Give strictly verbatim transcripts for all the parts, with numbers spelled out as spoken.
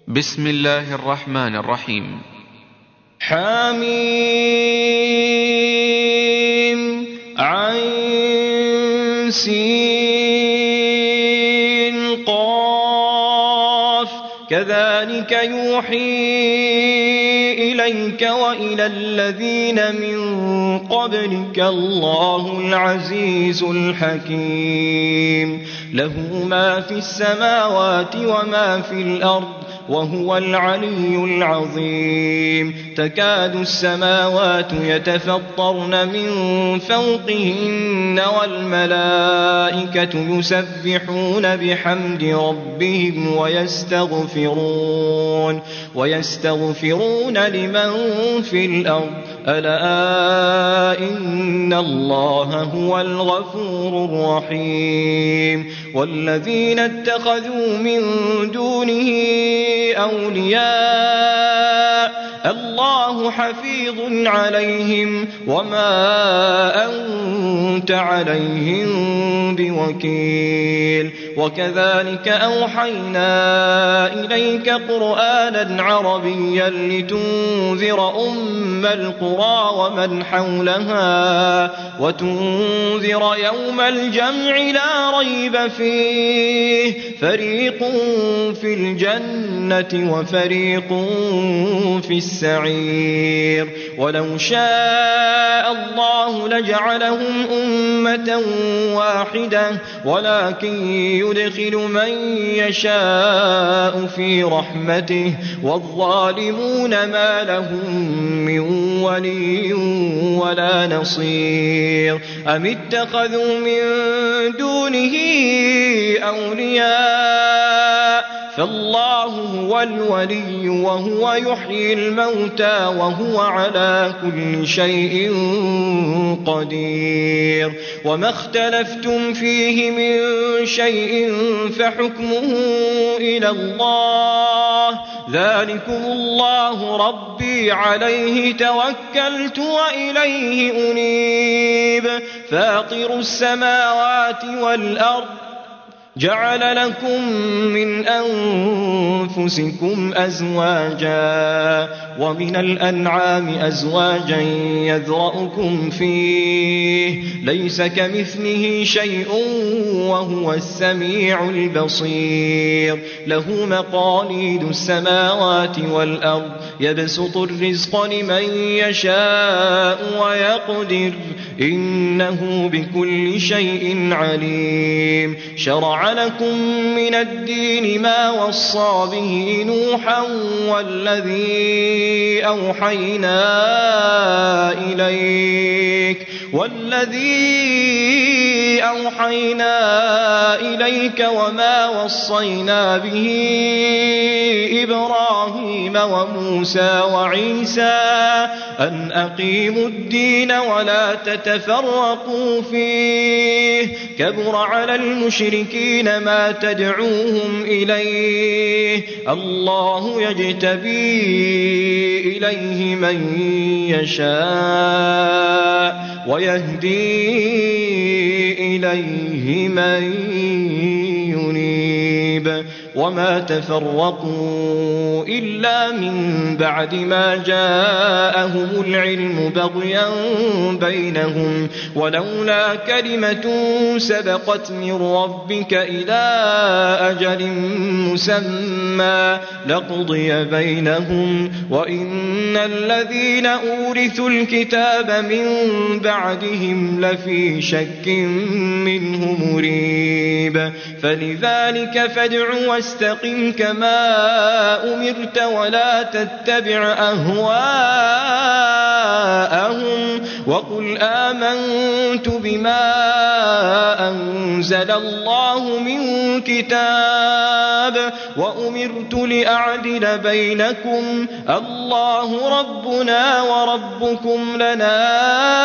بسم الله الرحمن الرحيم. حميم عين سين قاف كذلك يوحي إليك وإلى الذين من قبلك الله العزيز الحكيم له ما في السماوات وما في الأرض وهو العلي العظيم تكاد السماوات يتفطرن من فوقهن والملائكة يسبحون بحمد ربهم ويستغفرون ويستغفرون لمن في الأرض ألا إن الله هو الغفور الرحيم والذين اتخذوا من دونه أولياء الله حفيظ عليهم وما أنت عليهم بوكيل وكذلك أوحينا إليك قرآنا عربيا لتنذر أم القرى ومن حولها وتنذر يوم الجمع لا ريب فيه فريق في الجنة وفريق في السعير ولو شاء الله لجعلهم أمة واحدة ولكن يدخل من يشاء في رحمته والظالمون ما لهم من ولي ولا نصير أم اتخذوا من دونه أولياء فالله هو الولي وهو يحيي الموتى وهو على كل شيء قدير وما اختلفتم فيه من شيء فحكمه إلى الله ذلكم الله ربي عليه توكلت وإليه أنيب فاطر السماوات والأرض جعل لكم من أنفسكم أزواجا ومن الأنعام أزواجا يذرأكم فيه ليس كمثله شيء وهو السميع البصير له مقاليد السماوات والأرض يبسط الرزق لمن يشاء ويقدر إنه بكل شيء عليم شرع لكم من الدين ما وصى به نوحا والذي أوحينا إليك والذي أوحينا إليك وما وصينا به إبراهيم وموسى وعيسى أن أقيموا الدين ولا تتفرقوا فيه كبر على المشركين ما تدعوهم إليه الله يجتبي إليه من يشاء ويهدي إليه من ينيب وما تفرقوا إلا من بعد ما جاءهم العلم بغيا بينهم ولولا كلمة سبقت من ربك إلى أجل مسمى لقضي بينهم وإن الذين أورثوا الكتاب من بعدهم لفي شك منه مريب فلذلك فادع واستقم كما أمرت ولا تتبع أهواءهم وقل آمنت بما أنزل الله من كتاب وأمرت لأعدل بينكم الله ربنا وربكم لنا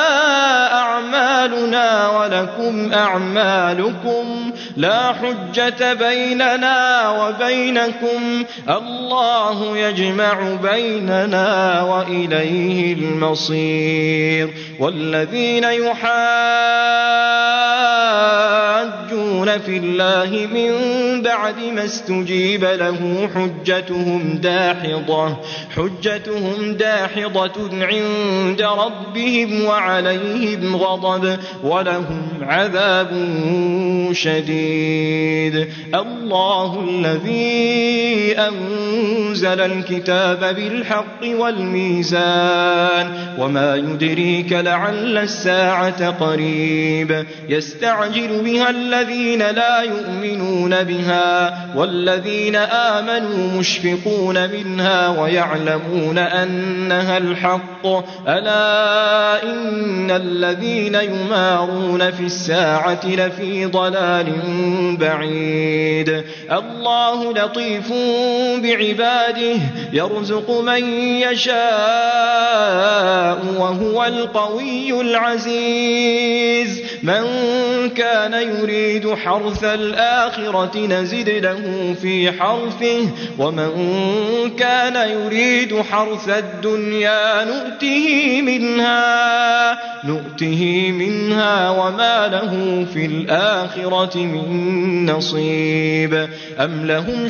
أعمالنا ولكم أعمالكم لا حجة بيننا وبينكم الله يجمع بيننا وإليه المصير والذين يحاجون يجادلون في الله من بعد ما استجيب له حجتهم داحضة حجتهم داحضة عند ربهم وعليهم غضب ولهم عذاب شديد. الله الذي أنزل الكتاب بالحق والميزان وما يدريك لعل الساعة قريب يستعجل بها الذين لا يؤمنون بها والذين آمنوا مشفقون منها ويعلمون أنها الحق ألا إن الذين يمارون في الساعة لفي ضلال بعيد. الله لطيف بعباده يرزق من يشاء وهو القوي العزيز. من كان يريد حرث الآخرة نزد له في حرثه ومن كان يريد حرث الدنيا نؤته منها نؤته منها وما له في الآخرة من نصيب. أم لهم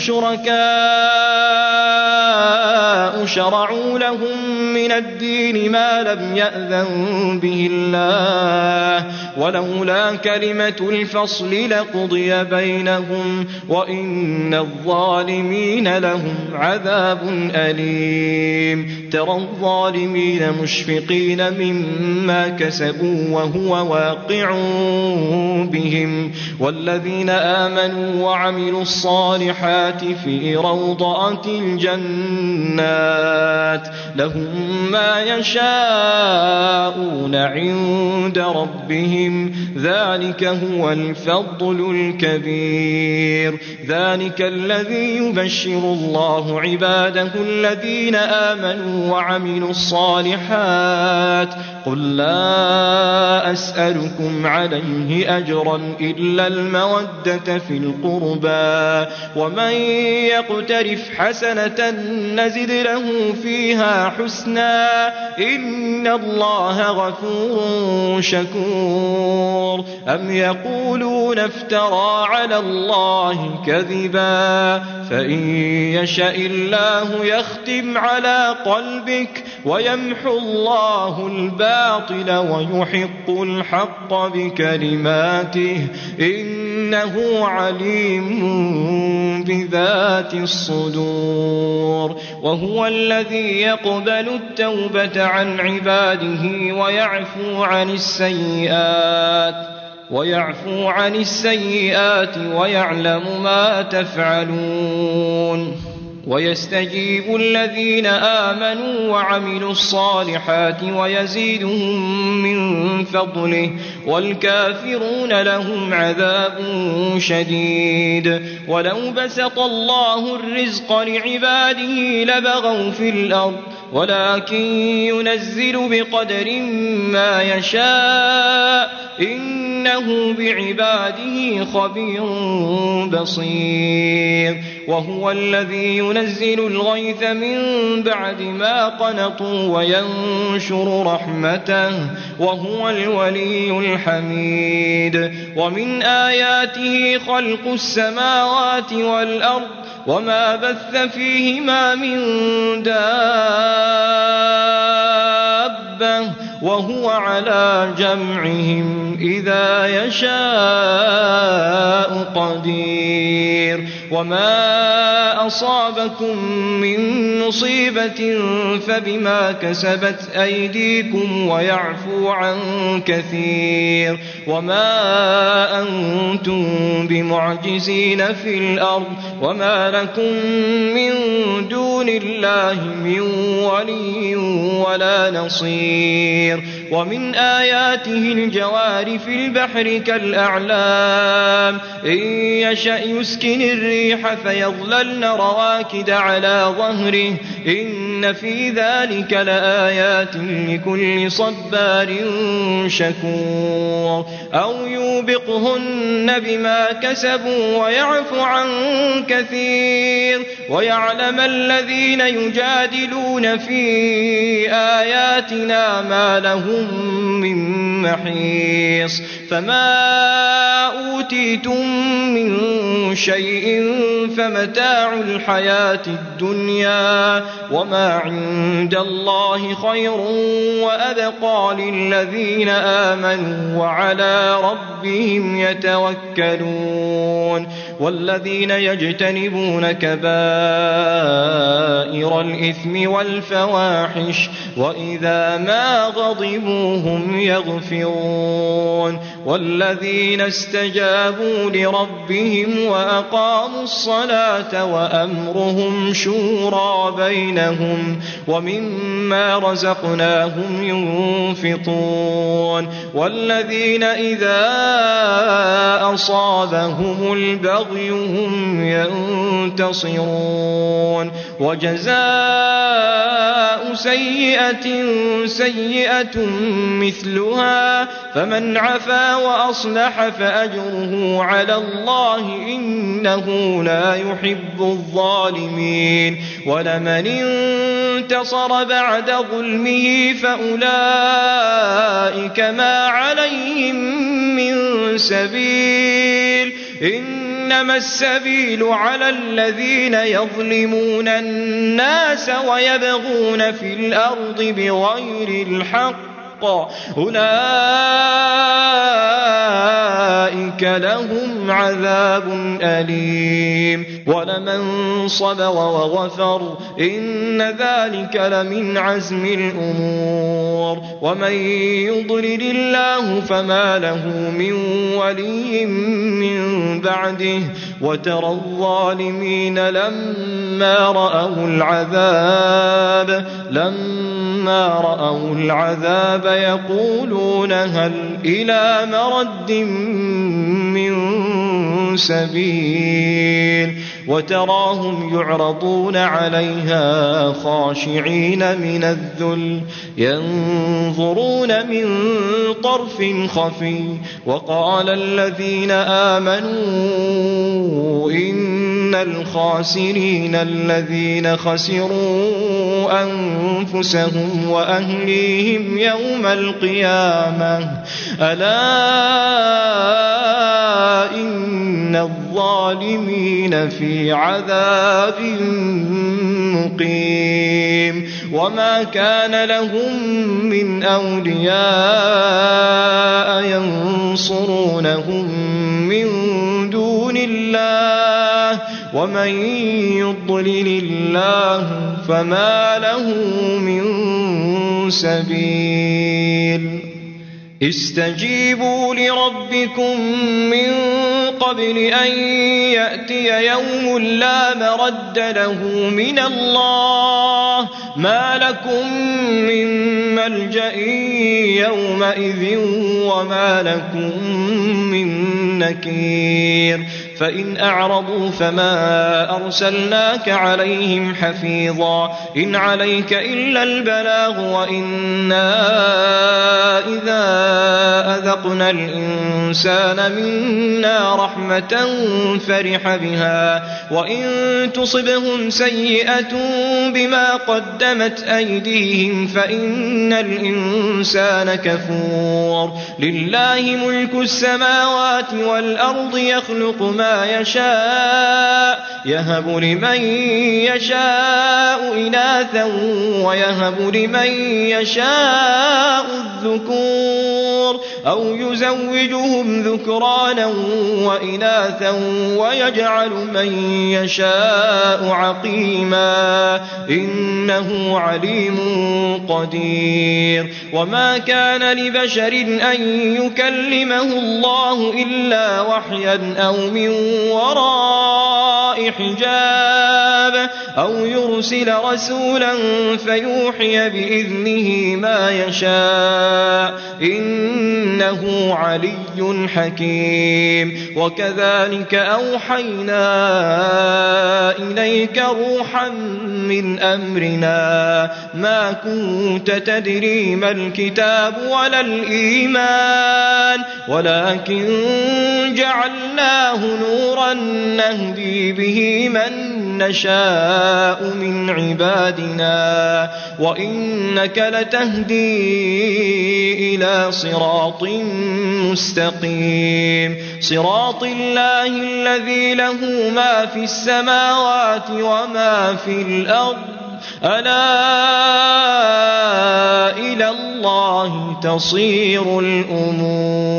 شركاء شرعوا لهم من الدين ما لم يأذن به الله ولولا كلمة الفصل لقضي بينهم وإن الظالمين لهم عذاب أليم. ترى الظالمين مشفقين مما كسبوا وهو واقع بهم والذين آمنوا وعملوا الصالحات في روضات الجنات لهم ما يشاءون عند ربهم ذلك هو الفضل الكبير. ذلك الذي يبشر الله عباده الذين آمنوا وعملوا الصالحات قل لا أسألكم عليه أجرا إلا المودة في القربى ومن يقترف حسنة نزد له فيها حسنا إن الله غفور شكور. أم يقولون افترى على الله كذبا فإن يشاء الله يختم على قلبك ويمحو الله الباطل ويحق الحق بكلماته إنه عليم بذات الصدور. وهو الذي يقبل التوبة عن عباده ويعفو عن السيئات ويعفو عن السيئات ويعلم ما تفعلون. ويستجيب الذين آمنوا وعملوا الصالحات ويزيدهم من فضله والكافرون لهم عذاب شديد. ولو بسط الله الرزق لعباده لبغوا في الأرض ولكن ينزل بقدر ما يشاء إنه بعباده خبير بصير. وهو الذي ينزل الغيث من بعد ما قنطوا وينشر رحمته وهو الولي الحميد. ومن آياته خلق السماوات والأرض وما بث فيهما من دابة وهو على جمعهم إذا يشاء قدير. وما أصابكم من مصيبة فبما كسبت أيديكم ويعفو عن كثير. وما أنتم بمعجزين في الأرض وما لكم من دون الله من ولي ولا نصير. ومن آياته الجوار في البحر كالأعلام إن يشأ يسكن الريح فيظللن رواكد على ظهره إن إن في ذلك لآيات لكل صبار شكور أو يوبقهن بما كسبوا ويعفو عن كثير ويعلم الذين يجادلون في آياتنا ما لهم من محيص فما أوتيتم من شيء فمتاع الحياة الدنيا وما عند الله خير وأبقى للذين آمنوا وعلى ربهم يتوكلون والذين يجتنبون كبائر الإثم والفواحش وإذا ما غضبوا هم يغفرون والذين استجابوا لربهم وأقاموا الصلاة وأمرهم شورى بينهم ومما رزقناهم ينفقون والذين إذا أصابهم البغي هم ينتصرون وجزاء سيئة سيئة مثلها فمن عفا وأصلح فأجره على الله إنه لا يحب الظالمين ولمن انتصر بعد ظلمه فأولئك ما عليهم من سبيل إنما السبيل على الذين يظلمون الناس ويبغون في الأرض بغير الحق أولئك لهم عذاب أليم ولمن صبر وغفر إن ذلك لمن عزم الأمور ومن يضلل الله فما له من ولي من بعده وترى الظالمين لما رأوا العذاب لما رأوا العذاب يقولون هل إلى مرد من سبيل وتراهم يعرضون عليها خاشعين من الذل ينظرون من طرف خفي وقال الذين آمنوا إن الخاسرين الذين خسروا أنفسهم وأهليهم يوم القيامة ألا إن الظالمين في عذاب مقيم وما كان لهم من أولياء ينصرونهم من دون الله ومن يضلل الله فما له من سبيل استجيبوا لربكم من قبل أن يأتي يوم لا مرد له من الله ما لكم من ملجأ يومئذ وما لكم من نكير فإن أعرضوا فما أرسلناك عليهم حفيظا إن عليك إلا البلاغ وإنا إذا أذقنا الإنسان منا رحمة فرح بها وإن تصبهم سيئة بما قدمت أيديهم فإن الإنسان كفور لله ملك السماوات والأرض يخلق ما يشاء يهب لمن يشاء إناثا ويهب لمن يشاء الذكور أو يزوجهم ذكرانا وإناثا ويجعل من يشاء عقيما إنه عليم قدير وما كان لبشر أن يكلمه الله إلا وحيا أو من وراء وراء حجاب أو يرسل رسولا فيوحي بإذنه ما يشاء إنه علي حكيم. وكذلك أوحينا إليك روحا من أمرنا ما كنت تدري ما الكتاب ولا الإيمان ولكن جعلناه نورا نهدي به من نشاء من عبادنا وإنك لتهدي إلى صراط مستقيم صراط الله الذي له ما في السماوات وما في الأرض ألا إلى الله تصير الأمور.